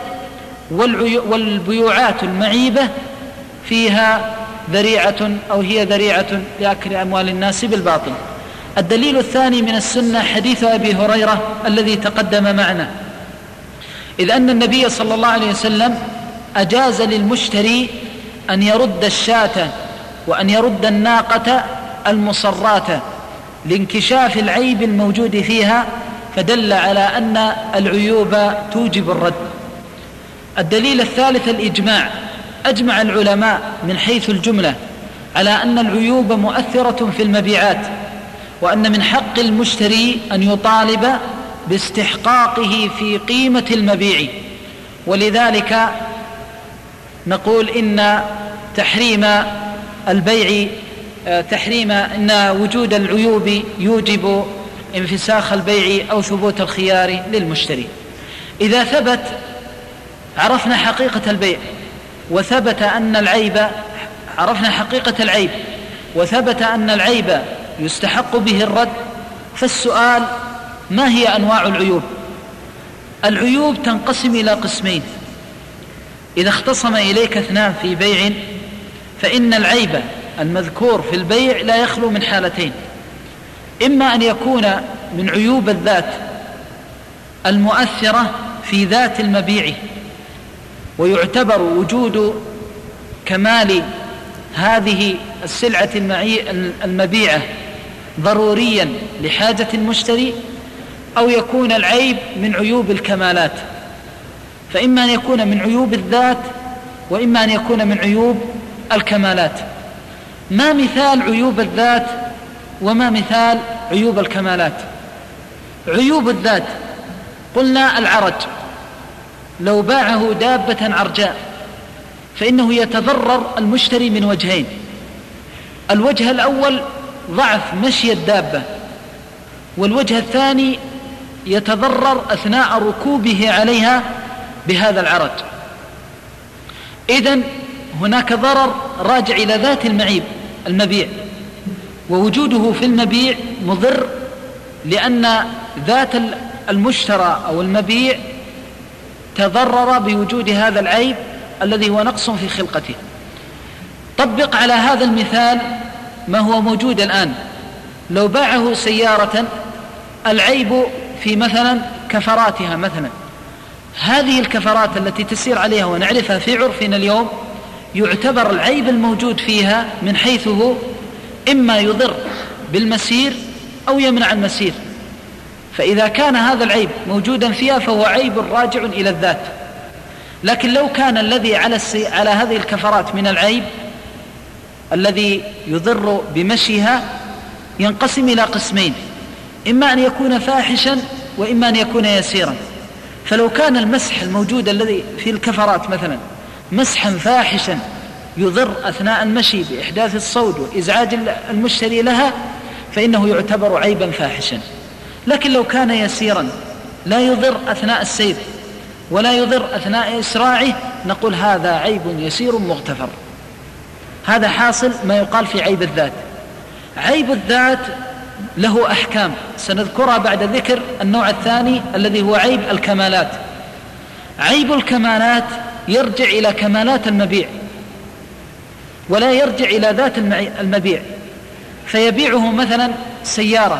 والبيوعات المعيبة فيها ذريعة أو هي ذريعة لأكل أموال الناس بالباطل. الدليل الثاني من السنة حديث أبي هريرة الذي تقدم معنا، إذ أن النبي صلى الله عليه وسلم أجاز للمشتري أن يرد الشاة وأن يرد الناقة المصرات لانكشاف العيب الموجود فيها، فدل على أن العيوب توجب الرد. الدليل الثالث الإجماع، أجمع العلماء من حيث الجملة على أن العيوب مؤثرة في المبيعات، وأن من حق المشتري أن يطالب باستحقاقه في قيمة المبيع. ولذلك نقول إن تحريم البيع إن وجود العيوب يوجب انفساخ البيع أو ثبوت الخيار للمشتري. إذا ثبت عرفنا حقيقة البيع وثبت أن العيب، عرفنا حقيقة العيب وثبت أن العيب يستحق به الرد، فالسؤال: ما هي أنواع العيوب؟ العيوب تنقسم إلى قسمين. إذا اختصم إليك اثنان في بيع فإن العيب المذكور في البيع لا يخلو من حالتين: إما أن يكون من عيوب الذات المؤثرة في ذات المبيع، ويعتبر وجود كمال هذه السلعة المبيعة ضروريا لحاجة المشتري، أو يكون العيب من عيوب الكمالات، فإما أن يكون من عيوب الذات وإما أن يكون من عيوب الكمالات. ما مثال عيوب الذات وما مثال عيوب الكمالات؟ عيوب الذات قلنا العرج، لو باعه دابة عرجاء فإنه يتضرر المشتري من وجهين: الوجه الأول ضعف مشي الدابة، والوجه الثاني يتضرر أثناء ركوبه عليها بهذا العرج. إذن هناك ضرر راجع إلى ذات المبيع، ووجوده في المبيع مضر لأن ذات المشترى أو المبيع تضرر بوجود هذا العيب الذي هو نقص في خلقته. طبق على هذا المثال ما هو موجود الآن. لو باعه سيارة العيب في مثلا كفراتها مثلا، هذه الكفرات التي تسير عليها ونعرفها في عرفنا اليوم يعتبر العيب الموجود فيها من حيثه إما يضر بالمسير أو يمنع المسير، فإذا كان هذا العيب موجودا فيها فهو عيب راجع إلى الذات. لكن لو كان الذي على هذه الكفرات من العيب الذي يضر بمشيها ينقسم إلى قسمين: إما أن يكون فاحشا وإما أن يكون يسيرا. فلو كان المسح الموجود الذي في الكفرات مثلا مسحا فاحشا يضر أثناء المشي بإحداث الصوت وإزعاج المشتري لها فإنه يعتبر عيبا فاحشا. لكن لو كان يسيرا لا يضر أثناء السير ولا يضر أثناء إسراعه نقول هذا عيب يسير مغتفر. هذا حاصل ما يقال في عيب الذات. عيب الذات له أحكام سنذكرها بعد ذكر النوع الثاني الذي هو عيب الكمالات. عيب الكمالات يرجع إلى كمالات المبيع ولا يرجع إلى ذات المبيع، فيبيعه مثلا سيارة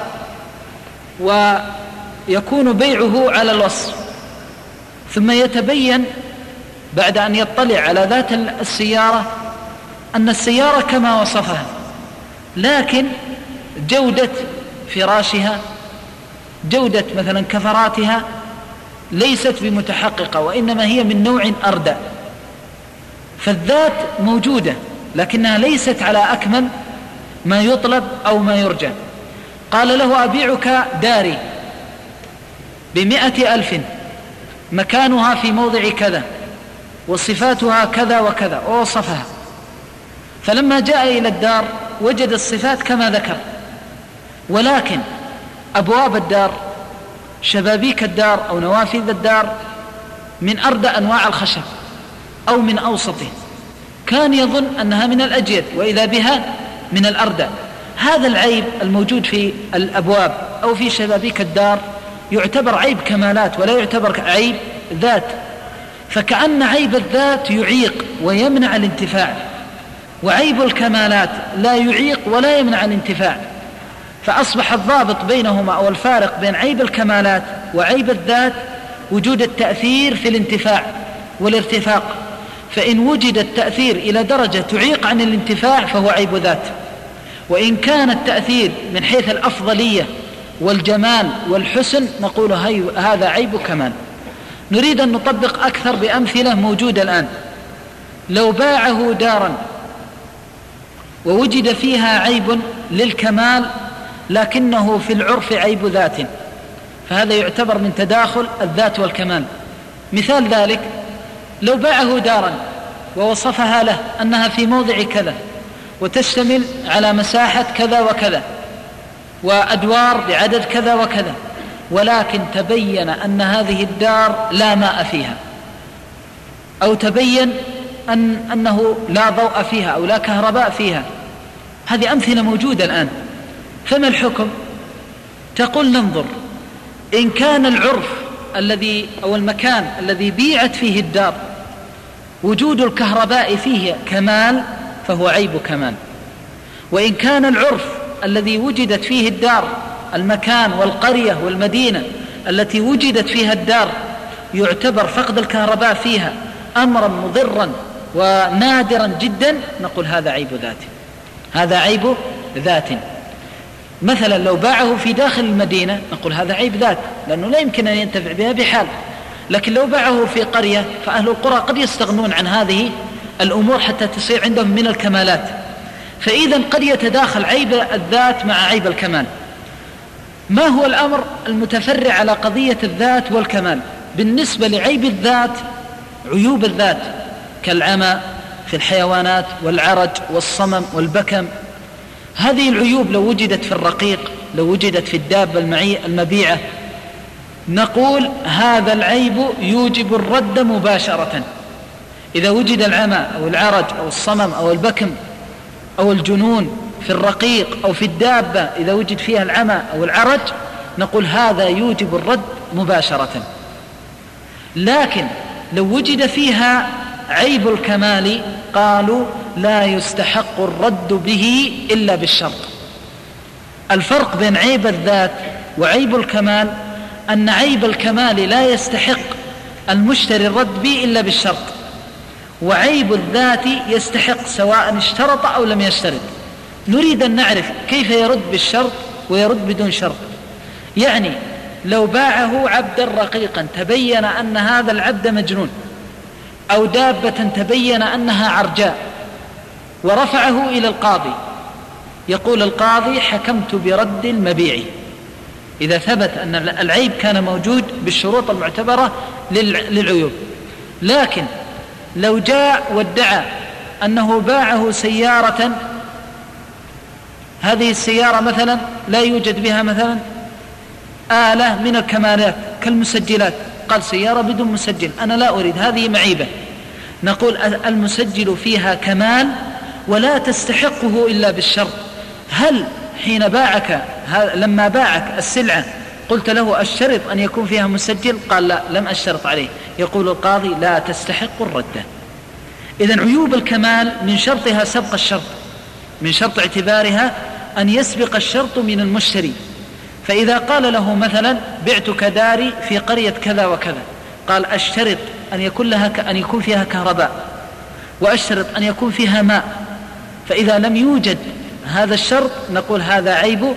ويكون بيعه على الوصف، ثم يتبين بعد أن يطلع على ذات السيارة أن السيارة كما وصفها، لكن جودة فراشها، جودة مثلا كفراتها ليست بمتحققة، وإنما هي من نوع أردى. فالذات موجودة لكنها ليست على أكمل ما يطلب أو ما يرجى. قال له أبيعك داري ب100,000 مكانها في موضع كذا وصفاتها كذا وكذا ووصفها، فلما جاء إلى الدار وجد الصفات كما ذكر، ولكن أبواب الدار، شبابيك الدار أو نوافذ الدار من أردى أنواع الخشب أو من أوسطه، كان يظن أنها من الأجيد وإذا بها من الأردى. هذا العيب الموجود في الأبواب أو في شبابيك الدار يعتبر عيب كمالات ولا يعتبر عيب ذات، فكأن عيب الذات يعيق ويمنع الانتفاع، وعيب الكمالات لا يعيق ولا يمنع الانتفاع. فأصبح الضابط بينهما أو الفارق بين عيب الكمالات وعيب الذات وجود التأثير في الانتفاع والارتفاق، فإن وجد التأثير إلى درجة تعيق عن الانتفاع فهو عيب ذات، وإن كان التأثير من حيث الأفضلية والجمال والحسن نقول هذا عيب كمال. نريد أن نطبق أكثر بأمثلة موجودة الآن. لو باعه دارا ووجد فيها عيب للكمال لكنه في العرف عيب ذات، فهذا يعتبر من تداخل الذات والكمال. مثال ذلك لو باعه دارا ووصفها له أنها في موضع كذا وتشتمل على مساحة كذا وكذا وأدوار بعدد كذا وكذا، ولكن تبين أن هذه الدار لا ماء فيها، أو تبين أنه لا ضوء فيها أو لا كهرباء فيها. هذه أمثلة موجودة الآن. فما الحكم؟ تقول ننظر إن كان العرف الذي أو المكان الذي بيعت فيه الدار وجود الكهرباء فيه كمال فهو عيب كمال، وإن كان العرف الذي وجدت فيه الدار، المكان والقرية والمدينة التي وجدت فيها الدار يعتبر فقد الكهرباء فيها أمرا مضرا ونادرا جدا، نقول هذا عيب ذات، هذا عيب ذات. مثلا لو باعه في داخل المدينة نقول هذا عيب ذات لأنه لا يمكن أن ينتفع بها بحال، لكن لو باعه في قرية فأهل القرى قد يستغنون عن هذه الأمور حتى تصير عندهم من الكمالات. فإذا قد يتداخل عيب الذات مع عيب الكمال. ما هو الأمر المتفرع على قضية الذات والكمال؟ بالنسبة لعيب الذات عيوب الذات كالعمى في الحيوانات والعرج والصمم والبكم، هذه العيوب لو وجدت في الرقيق، لو وجدت في الدابة المبيعة، نقول هذا العيب يوجب الرد مباشرة. إذا وجد العمى أو العرج أو الصمم أو البكم أو الجنون في الرقيق أو في الدابة، إذا وجد فيها العمى أو العرج نقول هذا يوجب الرد مباشرة. لكن لو وجد فيها عيب الكمال قالوا لا يستحق الرد به إلا بالشرط. الفرق بين عيب الذات وعيب الكمال أن عيب الكمال لا يستحق المشتري الرد به إلا بالشرط، وعيب الذات يستحق سواء اشترط أو لم يشترط. نريد أن نعرف كيف يرد بالشرط ويرد بدون شرط. يعني لو باعه عبدا رقيقا تبين أن هذا العبد مجنون، أو دابة تبين أنها عرجاء، ورفعه إلى القاضي، يقول القاضي حكمت برد المبيع إذا ثبت أن العيب كان موجود بالشروط المعتبرة للعيوب. لكن لو جاء وادعى أنه باعه سيارة، هذه السيارة مثلا لا يوجد بها مثلا آلة من الكمالات كالمسجلات، قال سيارة بدون مسجل، أنا لا أريد، هذه معيبة. نقول المسجل فيها كمال ولا تستحقه إلا بالشرط. هل حين لما باعك السلعة قلت له الشرط أن يكون فيها مسجل؟ قال لا، لم أشترط عليه. يقول القاضي لا تستحق الردة. إذن عيوب الكمال من شرطها سبق الشرط، من شرط اعتبارها أن يسبق الشرط من المشتري. فإذا قال له مثلا بعتك داري في قرية كذا وكذا، قال أشترط أن يكون فيها كهرباء، وأشترط أن يكون فيها ماء، فإذا لم يوجد هذا الشرط نقول هذا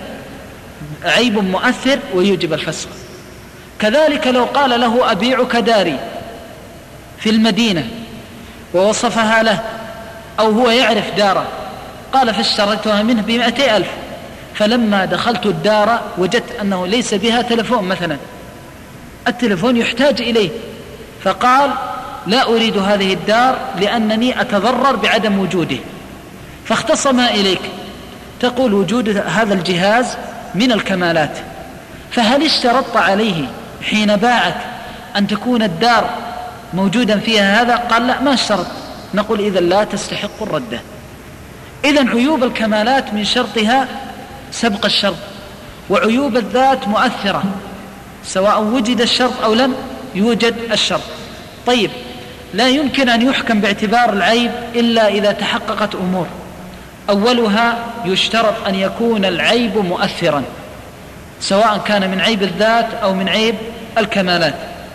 عيب مؤثر ويوجب الفسخ. كذلك لو قال له أبيعك داري في المدينة ووصفها له، أو هو يعرف داره، قال فاشتريتها منه ب200,000، فلما دخلت الدار وجدت أنه ليس بها تلفون مثلا، التلفون يحتاج إليه، فقال لا أريد هذه الدار لأنني أتضرر بعدم وجوده، فاختصم إليك. تقول وجود هذا الجهاز من الكمالات، فهل اشترطت عليه حين باعك أن تكون الدار موجودا فيها هذا؟ قال لا، ما اشترط. نقول إذن لا تستحق الردة. إذن عيوب الكمالات من شرطها سبق الشرط، وعيوب الذات مؤثرة سواء وجد الشرط أو لم يوجد الشرط. طيب، لا يمكن أن يحكم باعتبار العيب إلا إذا تحققت أمور. أولها يشترط أن يكون العيب مؤثرا، سواء كان من عيب الذات أو من عيب الكمالات.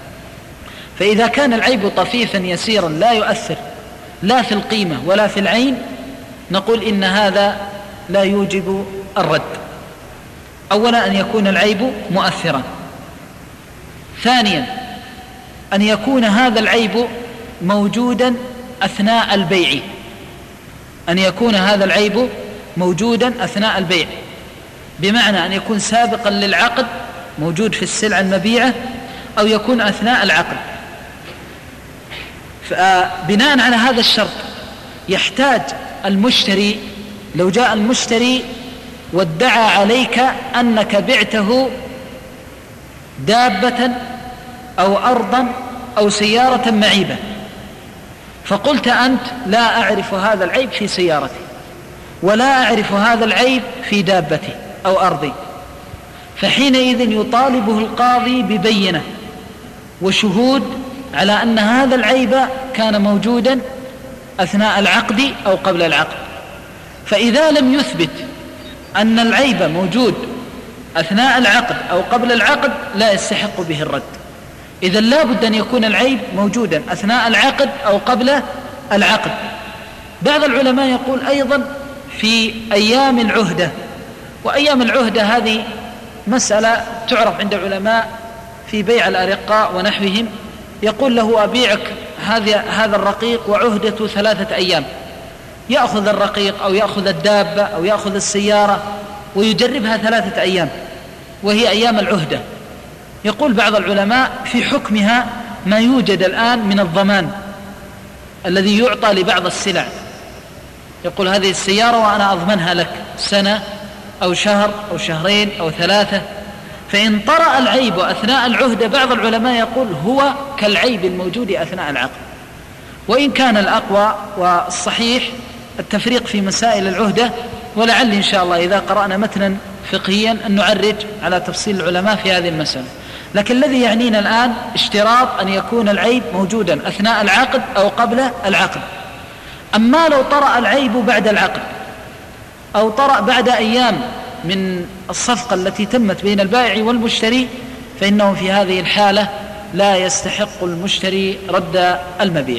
فإذا كان العيب طفيفا يسيرا لا يؤثر لا في القيمة ولا في العين، نقول إن هذا لا يوجب الرد. أولا أن يكون العيب مؤثرا. ثانيا أن يكون هذا العيب موجودا أثناء البيع، أن يكون هذا العيب موجودا أثناء البيع، بمعنى أن يكون سابقا للعقد موجود في السلعة المبيعة، أو يكون أثناء العقد. فبناء على هذا الشرط يحتاج المشتري، لو جاء المشتري وادعى عليك أنك بعته دابة أو أرضا أو سيارة معيبة، فقلت أنت لا أعرف هذا العيب في سيارتي ولا أعرف هذا العيب في دابتي أو أرضي، فحينئذ يطالبه القاضي ببينة وشهود على أن هذا العيب كان موجودا أثناء العقد أو قبل العقد. فإذا لم يثبت أن العيب موجود أثناء العقد أو قبل العقد لا يستحق به الرد. إذن لا بد أن يكون العيب موجودا أثناء العقد أو قبل العقد. بعض العلماء يقول أيضا في أيام العهدة، وأيام العهدة هذه مسألة تعرف عند العلماء في بيع الأرقاء ونحوهم، يقول له أبيعك هذا الرقيق وعهدة 3 أيام، يأخذ الرقيق أو يأخذ الدابة أو يأخذ السيارة ويجربها 3 أيام وهي أيام العهدة. يقول بعض العلماء في حكمها ما يوجد الآن من الضمان الذي يعطى لبعض السلع، يقول هذه السيارة وأنا أضمنها لك سنة أو شهر أو شهرين أو 3، فإن طرأ العيب أثناء العهدة بعض العلماء يقول هو كالعيب الموجود أثناء العقد. وإن كان الأقوى والصحيح التفريق في مسائل العهدة، ولعل إن شاء الله إذا قرأنا متنا فقهيا أن نعرج على تفصيل العلماء في هذه المسألة، لكن الذي يعنينا الآن اشتراط أن يكون العيب موجودا أثناء العقد أو قبل العقد. أما لو طرأ العيب بعد العقد أو طرأ بعد أيام من الصفقة التي تمت بين البائع والمشتري، فإنه في هذه الحالة لا يستحق المشتري رد المبيع.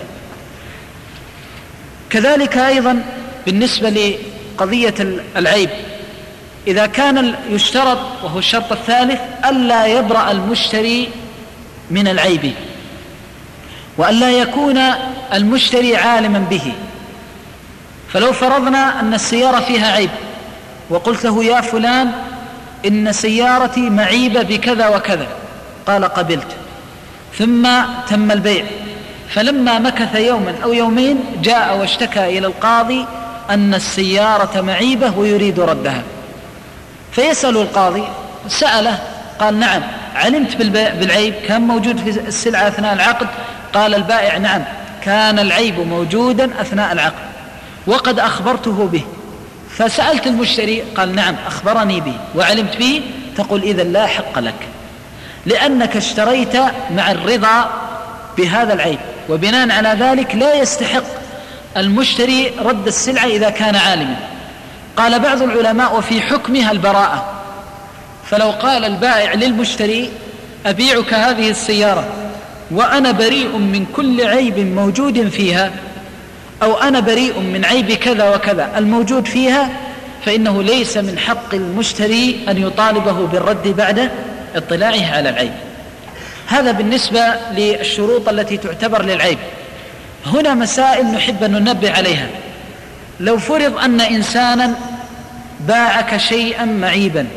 كذلك أيضا بالنسبة لقضية العيب، إذا كان يشترط، وهو الشرط الثالث، ألا يبرأ المشتري من العيب، وألا يكون المشتري عالما به. فلو فرضنا أن السيارة فيها عيب وقلت له يا فلان إن سيارتي معيبة بكذا وكذا، قال قبلت، ثم تم البيع، فلما مكث يوما أو يومين جاء واشتكى إلى القاضي أن السيارة معيبة ويريد ردها، فيسأل القاضي، سأله قال نعم. علمت بالعيب كان موجود في السلعة أثناء العقد؟ قال البائع نعم كان العيب موجودا أثناء العقد وقد أخبرته به. فسألت المشتري قال نعم أخبرني به وعلمت به. تقول إذن لا حق لك، لأنك اشتريت مع الرضا بهذا العيب، وبناء على ذلك لا يستحق المشتري رد السلعة إذا كان عالما. قال بعض العلماء وفي حكمها البراءة. فلو قال البائع للمشتري أبيعك هذه السيارة وأنا بريء من كل عيب موجود فيها، أو أنا بريء من عيب كذا وكذا الموجود فيها، فإنه ليس من حق المشتري أن يطالبه بالرد بعد اطلاعه على العيب. هذا بالنسبة للشروط التي تعتبر للعيب. هنا مسائل نحب أن ننبه عليها. لو فرض أن إنسانا باعك شيئا معيبا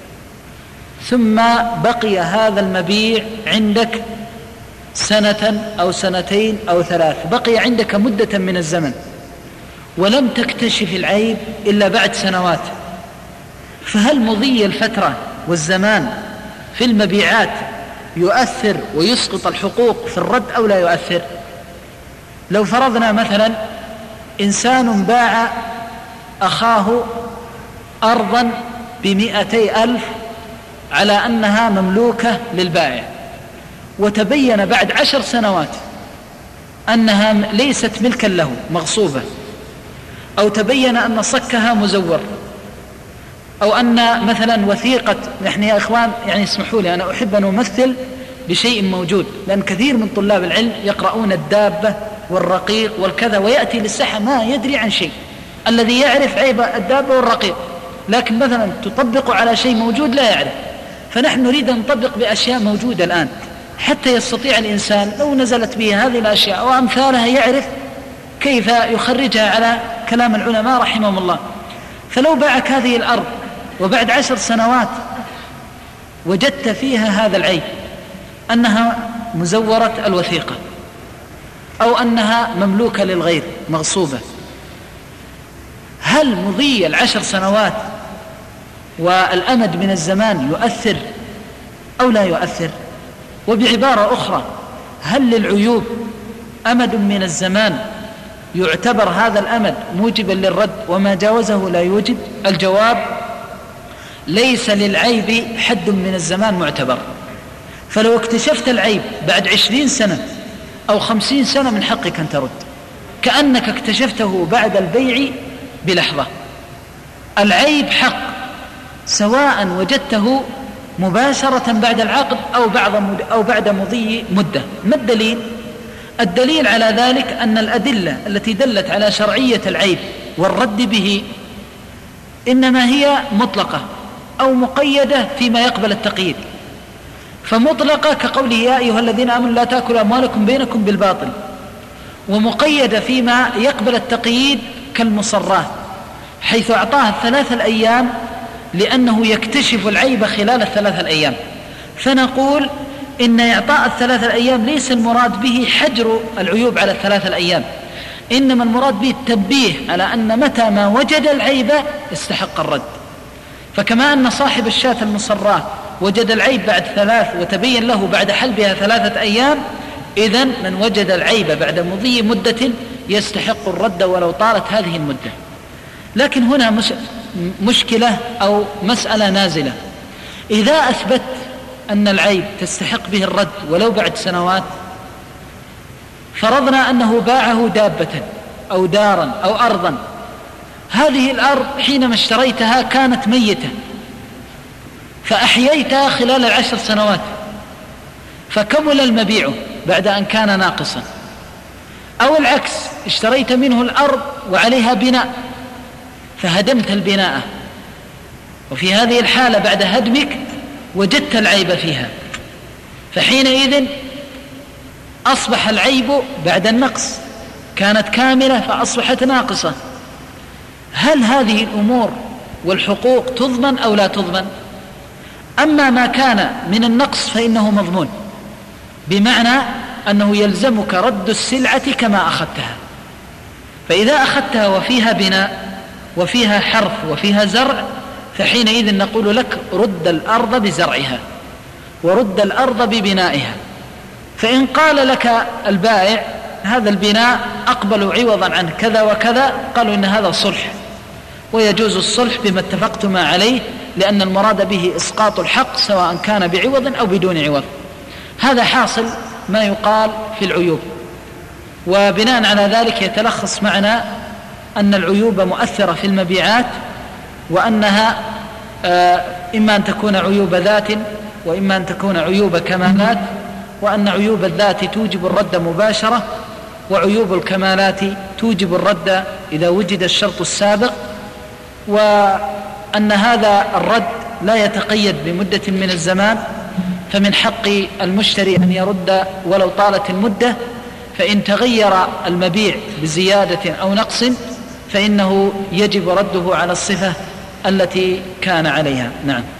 ثم بقي هذا المبيع عندك سنة أو سنتين أو ثلاث، بقي عندك مدة من الزمن ولم تكتشف العيب إلا بعد سنوات، فهل مضي الفترة والزمان في المبيعات يؤثر ويسقط الحقوق في الرد أو لا يؤثر؟ لو فرضنا مثلا إنسان باع أخاه أرضا ب200,000 على أنها مملوكة للبائع، وتبين بعد 10 سنوات أنها ليست ملكا له مغصوبة، أو تبين أن صكها مزور، أو أن مثلا وثيقة، نحن يا إخوان يعني اسمحوا لي أنا أحب أن أمثل بشيء موجود، لأن كثير من طلاب العلم يقرؤون الدابة والرقيق والكذا ويأتي للساحة ما يدري عن شيء، الذي يعرف عيب الدابة والرقيق لكن مثلا تطبق على شيء موجود لا يعرف. فنحن نريد أن نطبق بأشياء موجودة الآن حتى يستطيع الإنسان لو نزلت به هذه الأشياء وأمثالها يعرف كيف يخرجها على كلام العلماء رحمهم الله. فلو باعك هذه الأرض وبعد 10 سنوات وجدت فيها هذا العيب، أنها مزورة الوثيقة أو أنها مملوكة للغير مغصوبة، هل مضي 10 سنوات والأمد من الزمان يؤثر أو لا يؤثر؟ وبعبارة أخرى، هل للعيوب أمد من الزمان يعتبر هذا الأمد موجبا للرد وما جاوزه لا يوجب؟ الجواب ليس للعيب حد من الزمان معتبر. فلو اكتشفت العيب بعد 20 سنة أو 50 سنة من حقك أن ترد، كأنك اكتشفته بعد البيع بلحظة. العيب حق سواء وجدته مباشرة بعد العقد أو بعد مضي مدة. ما الدليل؟ الدليل على ذلك أن الأدلة التي دلت على شرعية العيب والرد به إنما هي مطلقة أو مقيدة فيما يقبل التقييد. فمطلقة كقوله يا أيها الذين آمنوا لا تأكلوا أموالكم بينكم بالباطل، ومقيدة فيما يقبل التقييد كالمصرات حيث أعطاها 3 أيام لأنه يكتشف العيب خلال 3 أيام. فنقول إن إعطاء 3 أيام ليس المراد به حجر العيوب على 3 أيام، إنما المراد به التنبيه على أن متى ما وجد العيب استحق الرد. فكما أن صاحب الشاة المصراه وجد العيب بعد 3 وتبين له بعد حلبها 3 أيام، إذن من وجد العيب بعد مضي مدة يستحق الرد ولو طالت هذه المدة. لكن هنا مشكلة أو مسألة نازلة. إذا أثبت أن العيب تستحق به الرد ولو بعد سنوات، فرضنا أنه باعه دابة أو دارا أو أرضا، هذه الأرض حينما اشتريتها كانت ميتة فأحييتها خلال 10 سنوات فكمل المبيع بعد أن كان ناقصا، أو العكس اشتريت منه الأرض وعليها بناء فهدمت البناء، وفي هذه الحالة بعد هدمك وجدت العيب فيها، فحينئذ أصبح العيب بعد النقص، كانت كاملة فأصبحت ناقصة. هل هذه الأمور والحقوق تضمن أو لا تضمن؟ أما ما كان من النقص فإنه مضمون، بمعنى أنه يلزمك رد السلعة كما أخذتها. فإذا أخذتها وفيها بناء وفيها حرث وفيها زرع، فحينئذ نقول لك رد الأرض بزرعها ورد الأرض ببنائها. فإن قال لك البائع هذا البناء أقبل عوضا عن كذا وكذا، قالوا إن هذا صلح، ويجوز الصلح بما اتفقتما عليه، لأن المراد به إسقاط الحق سواء كان بعوض أو بدون عوض. هذا حاصل ما يقال في العيوب. وبناء على ذلك يتلخص معنا أن العيوب مؤثرة في المبيعات، وأنها إما أن تكون عيوب ذات وإما أن تكون عيوب كمالات، وأن عيوب الذات توجب الرد مباشرة، وعيوب الكمالات توجب الرد إذا وجد الشرط السابق، وأن هذا الرد لا يتقيد بمدة من الزمان، فمن حق المشتري أن يرد ولو طالت المدة، فإن تغير المبيع بزيادة أو نقص فإنه يجب رده على الصفة التي كان عليها. نعم.